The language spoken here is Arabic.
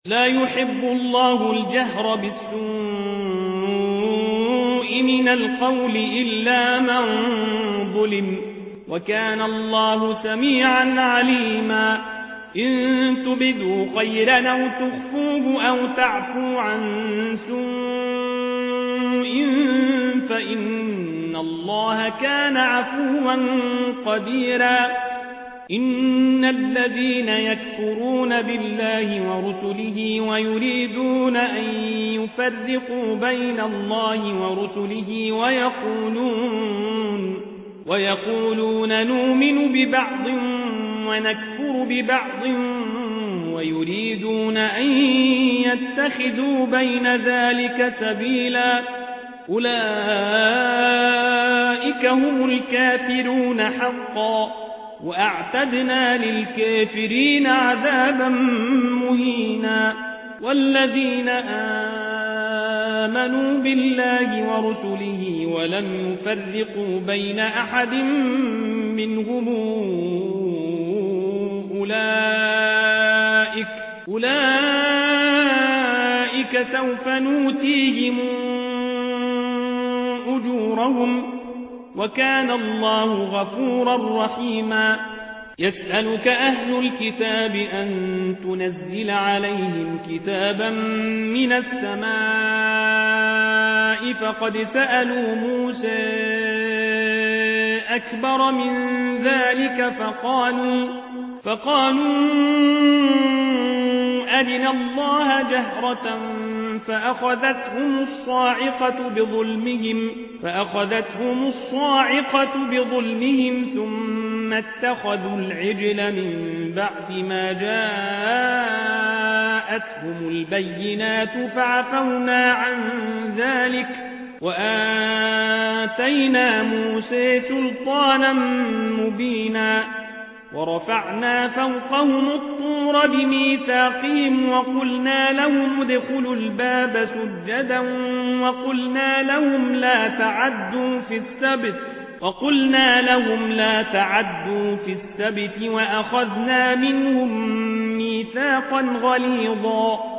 لا يحب الله الجهر بالسوء من القول إلا من ظلم وكان الله سميعا عليما إن تبدوا خيرا أو تخفوه أو تعفو عن سوء فإن الله كان عفوا قديرا إن الذين يكفرون بالله ورسله ويريدون أن يفرقوا بين الله ورسله ويقولون نؤمن ببعض ونكفر ببعض ويريدون أن يتخذوا بين ذلك سبيلا أولئك هم الكافرون حقا وأعتدنا للكافرين عذابا مهينا والذين آمنوا بالله ورسله ولم يفرقوا بين أحد منهم أولئك سوف نؤتيهم أجورهم وكان الله غفورا رحيما يسألك أهل الكتاب أن تنزل عليهم كتابا من السماء فقد سألوا موسى أكبر من ذلك فقالوا أرنا الله جهرة فأخذتهم الصاعقة بظلمهم ثم اتخذوا العجل من بعد ما جاءتهم البينات فعفونا عن ذلك وآتينا موسى سلطانا مبينا ورفعنا فوقهم الطور بميثاقهم وقلنا لهم ادخلوا الباب سجدا وقلنا لهم لا تعدوا في السبت وأخذنا منهم ميثاقا غليظا